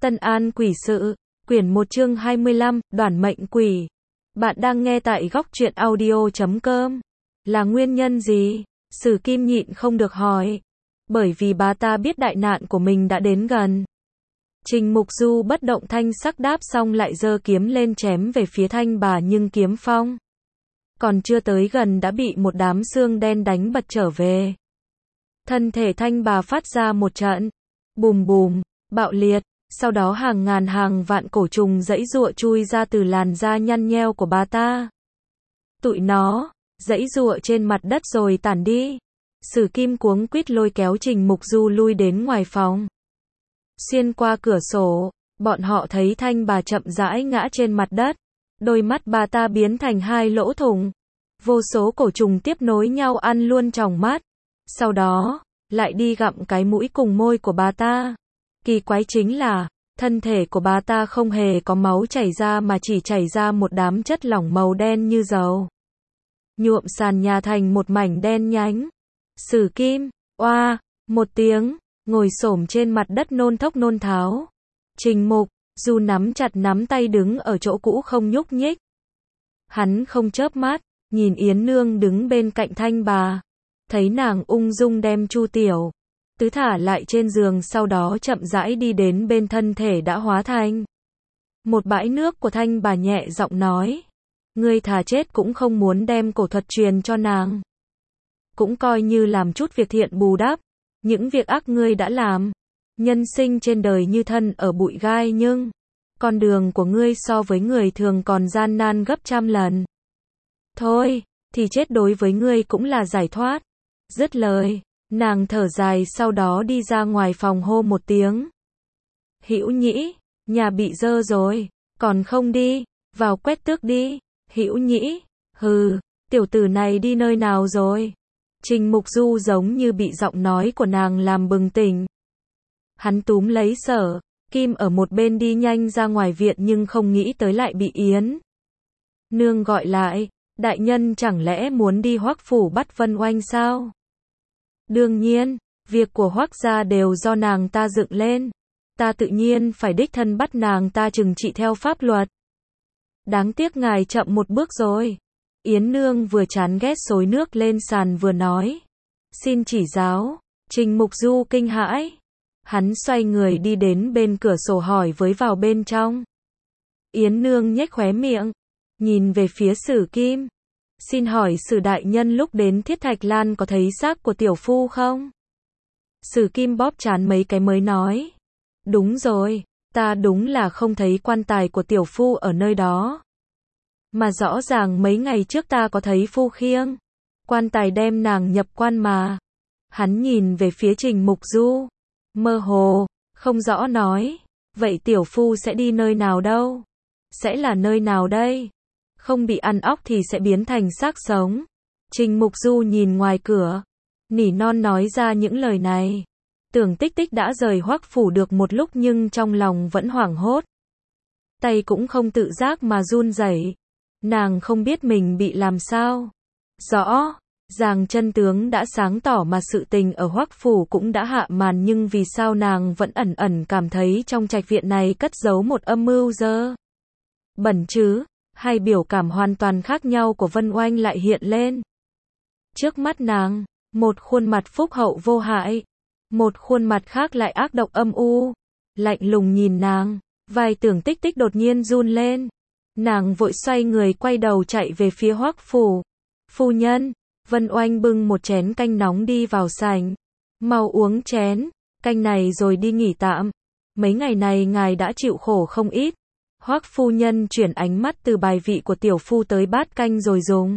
Tân An quỷ sự, quyển 1 chương 25, đoản mệnh quỷ. Bạn đang nghe tại góc truyện audio.com. Là nguyên nhân gì? Sử Kim nhịn không được hỏi. Bởi vì bà ta biết đại nạn của mình đã đến gần. Trình Mục Du bất động thanh sắc đáp xong lại giơ kiếm lên chém về phía Thanh Bà, nhưng kiếm phong còn chưa tới gần đã bị một đám xương đen đánh bật trở về. Thân thể Thanh Bà phát ra một trận bùm bùm, bạo liệt, sau đó hàng ngàn hàng vạn cổ trùng giãy giụa chui ra từ làn da nhăn nheo của bà ta. Tụi nó giãy giụa trên mặt đất rồi tản đi. Sử Kim cuống quýt lôi kéo Trình Mục Du lui đến ngoài phòng. Xuyên qua cửa sổ, bọn họ thấy Thanh Bà chậm rãi ngã trên mặt đất. Đôi mắt bà ta biến thành hai lỗ thủng. Vô số cổ trùng tiếp nối nhau ăn luôn tròng mắt. Sau đó, lại đi gặm cái mũi cùng môi của bà ta. Kỳ quái chính là, thân thể của bà ta không hề có máu chảy ra mà chỉ chảy ra một đám chất lỏng màu đen như dầu. Nhuộm sàn nhà thành một mảnh đen nhánh. Sử Kim, oa, một tiếng, ngồi xổm trên mặt đất nôn thốc nôn tháo. Trình Mục Du nắm chặt nắm tay đứng ở chỗ cũ không nhúc nhích. Hắn không chớp mắt, nhìn Yến Nương đứng bên cạnh Thanh Bà. Thấy nàng ung dung đem Chu Tiểu Tứ thả lại trên giường, sau đó chậm rãi đi đến bên thân thể đã hóa thành một bãi nước của Thanh Bà, nhẹ giọng nói: ngươi thà chết cũng không muốn đem cổ thuật truyền cho nàng. Cũng coi như làm chút việc thiện bù đắp những việc ác ngươi đã làm. Nhân sinh trên đời như thân ở bụi gai, nhưng con đường của ngươi so với người thường còn gian nan gấp trăm lần. Thôi, thì chết đối với ngươi cũng là giải thoát. Dứt lời, nàng thở dài, sau đó đi ra ngoài phòng hô một tiếng: Hữu Nhĩ, nhà bị dơ rồi, còn không đi, vào quét tước đi. Hữu Nhĩ, hừ, tiểu tử này đi nơi nào rồi? Trình Mục Du giống như bị giọng nói của nàng làm bừng tỉnh. Hắn túm lấy Sở Kim ở một bên đi nhanh ra ngoài viện, nhưng không nghĩ tới lại bị Yến Nương gọi lại. Đại nhân chẳng lẽ muốn đi Hoắc phủ bắt Vân Oanh sao? Đương nhiên, việc của Hoắc gia đều do nàng ta dựng lên. Ta tự nhiên phải đích thân bắt nàng ta trừng trị theo pháp luật. Đáng tiếc ngài chậm một bước rồi. Yến Nương vừa chán ghét xối nước lên sàn vừa nói: xin chỉ giáo. Trình Mục Du kinh hãi. Hắn xoay người đi đến bên cửa sổ hỏi với vào bên trong. Yến Nương nhếch khóe miệng, nhìn về phía Sử Kim. Xin hỏi Sử đại nhân lúc đến Thiết Thạch Lan có thấy xác của tiểu phu không? Sử Kim bóp trán mấy cái mới nói: đúng rồi, ta đúng là không thấy quan tài của tiểu phu ở nơi đó. Mà rõ ràng mấy ngày trước ta có thấy phu khiêng quan tài đem nàng nhập quan mà. Hắn nhìn về phía Trình Mục Du, mơ hồ, không rõ nói: vậy tiểu phu sẽ đi nơi nào đâu? Sẽ là nơi nào đây? Không bị ăn óc thì sẽ biến thành xác sống. Trình Mục Du nhìn ngoài cửa, nỉ non nói ra những lời này. Tưởng Tích Tích đã rời Hoắc phủ được một lúc nhưng trong lòng vẫn hoảng hốt. Tay cũng không tự giác mà run rẩy. Nàng không biết mình bị làm sao. Rõ ràng chân tướng đã sáng tỏ mà sự tình ở Hoắc phủ cũng đã hạ màn, nhưng vì sao nàng vẫn ẩn ẩn cảm thấy trong trạch viện này cất giấu một âm mưu dơ bẩn chứ? Hai biểu cảm hoàn toàn khác nhau của Vân Oanh lại hiện lên trước mắt nàng, một khuôn mặt phúc hậu vô hại, một khuôn mặt khác lại ác độc âm u, lạnh lùng nhìn nàng. Vai Tưởng Tích Tích đột nhiên run lên. Nàng vội xoay người quay đầu chạy về phía Hoắc phủ. Phu nhân, Vân Oanh bưng một chén canh nóng đi vào sảnh. Mau uống chén canh này rồi đi nghỉ tạm. Mấy ngày này ngài đã chịu khổ không ít. Hoắc phu nhân chuyển ánh mắt từ bài vị của tiểu phu tới bát canh rồi dùng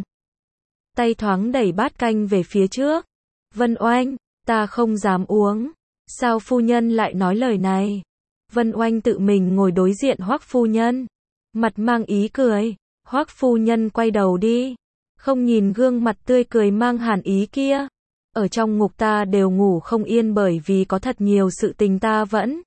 tay thoáng đẩy bát canh về phía trước. Vân Oanh, ta không dám uống. Sao phu nhân lại nói lời này? Vân Oanh tự mình ngồi đối diện Hoắc phu nhân, mặt mang ý cười. Hoắc phu nhân quay đầu đi, không nhìn gương mặt tươi cười mang hàn ý kia. Ở trong ngục ta đều ngủ không yên bởi vì có thật nhiều sự tình ta vẫn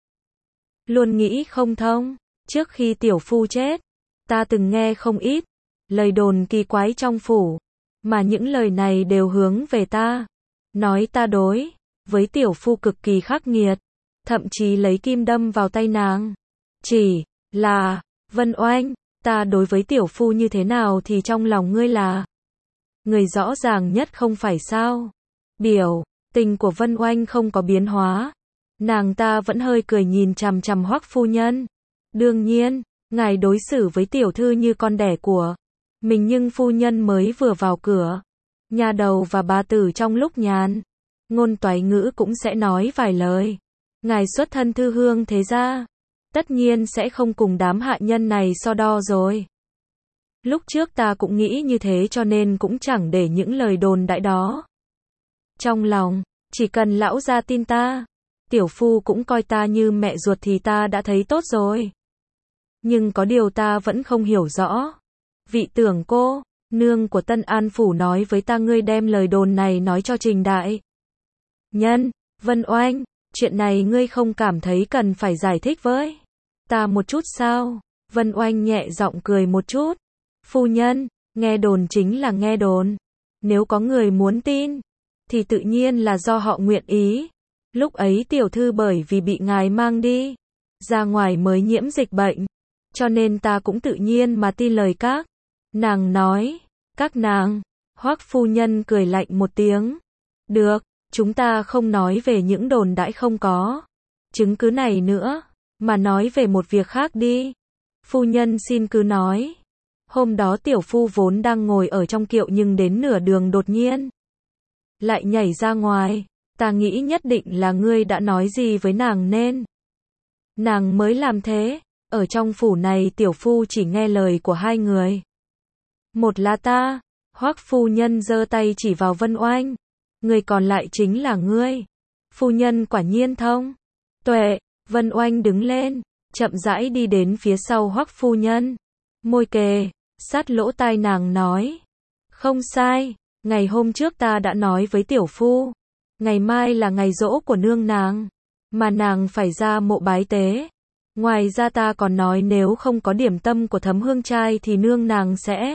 luôn nghĩ không thông. Trước khi tiểu phu chết, ta từng nghe không ít lời đồn kỳ quái trong phủ, mà những lời này đều hướng về ta, nói ta đối với tiểu phu cực kỳ khắc nghiệt, thậm chí lấy kim đâm vào tay nàng. Chỉ là, Vân Oanh, ta đối với tiểu phu như thế nào thì trong lòng ngươi là người rõ ràng nhất không phải sao? Biểu tình của Vân Oanh không có biến hóa. Nàng ta vẫn hơi cười nhìn chằm chằm Hoắc phu nhân. Đương nhiên, ngài đối xử với tiểu thư như con đẻ của mình nhưng phu nhân mới vừa vào cửa. Nhà đầu và bà tử trong lúc nhàn ngôn toái ngữ cũng sẽ nói vài lời. Ngài xuất thân thư hương thế gia, tất nhiên sẽ không cùng đám hạ nhân này so đo rồi. Lúc trước ta cũng nghĩ như thế cho nên cũng chẳng để những lời đồn đại đó trong lòng, chỉ cần lão gia tin ta, tiểu phu cũng coi ta như mẹ ruột thì ta đã thấy tốt rồi. Nhưng có điều ta vẫn không hiểu rõ. Vị tưởng cô nương của Tân An Phủ nói với ta ngươi đem lời đồn này nói cho Trình đại nhân. Vân Oanh, chuyện này ngươi không cảm thấy cần phải giải thích với ta một chút sao? Vân Oanh nhẹ giọng cười một chút. Phu nhân, nghe đồn chính là nghe đồn. Nếu có người muốn tin, thì tự nhiên là do họ nguyện ý. Lúc ấy tiểu thư bởi vì bị ngài mang đi ra ngoài mới nhiễm dịch bệnh, cho nên ta cũng tự nhiên mà tin lời các nàng nói. Các nàng? Hoắc phu nhân cười lạnh một tiếng. Được, chúng ta không nói về những đồn đãi không có chứng cứ này nữa, mà nói về một việc khác đi. Phu nhân xin cứ nói. Hôm đó tiểu phu vốn đang ngồi ở trong kiệu nhưng đến nửa đường đột nhiên lại nhảy ra ngoài. Ta nghĩ nhất định là ngươi đã nói gì với nàng nên nàng mới làm thế. Ở trong phủ này tiểu phu chỉ nghe lời của hai người. Một là ta. Hoắc phu nhân giơ tay chỉ vào Vân Oanh. Người còn lại chính là ngươi. Phu nhân quả nhiên thông tuệ. Vân Oanh đứng lên, chậm rãi đi đến phía sau Hoắc phu nhân. Môi kề sát lỗ tai nàng nói. Không sai, ngày hôm trước ta đã nói với tiểu phu. Ngày mai là ngày giỗ của nương nàng, mà nàng phải ra mộ bái tế. Ngoài ra ta còn nói nếu không có điểm tâm của Thấm Hương trai thì nương nàng sẽ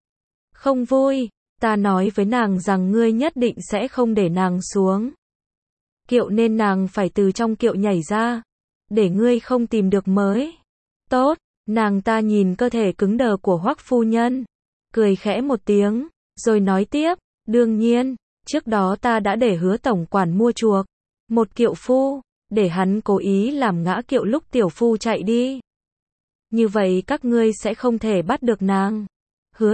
không vui. Ta nói với nàng rằng ngươi nhất định sẽ không để nàng xuống kiệu nên nàng phải từ trong kiệu nhảy ra, để ngươi không tìm được mới. Tốt, nàng ta nhìn cơ thể cứng đờ của Hoắc phu nhân, cười khẽ một tiếng, rồi nói tiếp, đương nhiên, trước đó ta đã để Hứa tổng quản mua chuộc một kiệu phu, để hắn cố ý làm ngã kiệu lúc tiểu phu chạy đi. Như vậy các ngươi sẽ không thể bắt được nàng. Hứa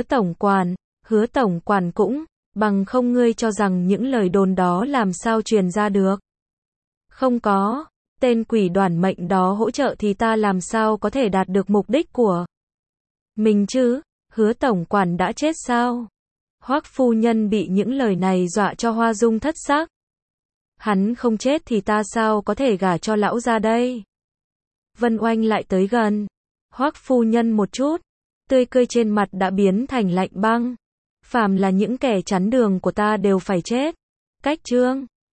tổng quản cũng, bằng không ngươi cho rằng những lời đồn đó làm sao truyền ra được. Không có, tên quỷ đoản mệnh đó hỗ trợ thì ta làm sao có thể đạt được mục đích của mình chứ? Hứa tổng quản đã chết sao? Hoắc phu nhân bị những lời này dọa cho hoa dung thất sắc. Hắn không chết thì ta sao có thể gả cho lão gia đây? Vân Oanh lại tới gần Hoắc phu nhân một chút, tươi cười trên mặt đã biến thành lạnh băng. Phàm là những kẻ chắn đường của ta đều phải chết. Cách chương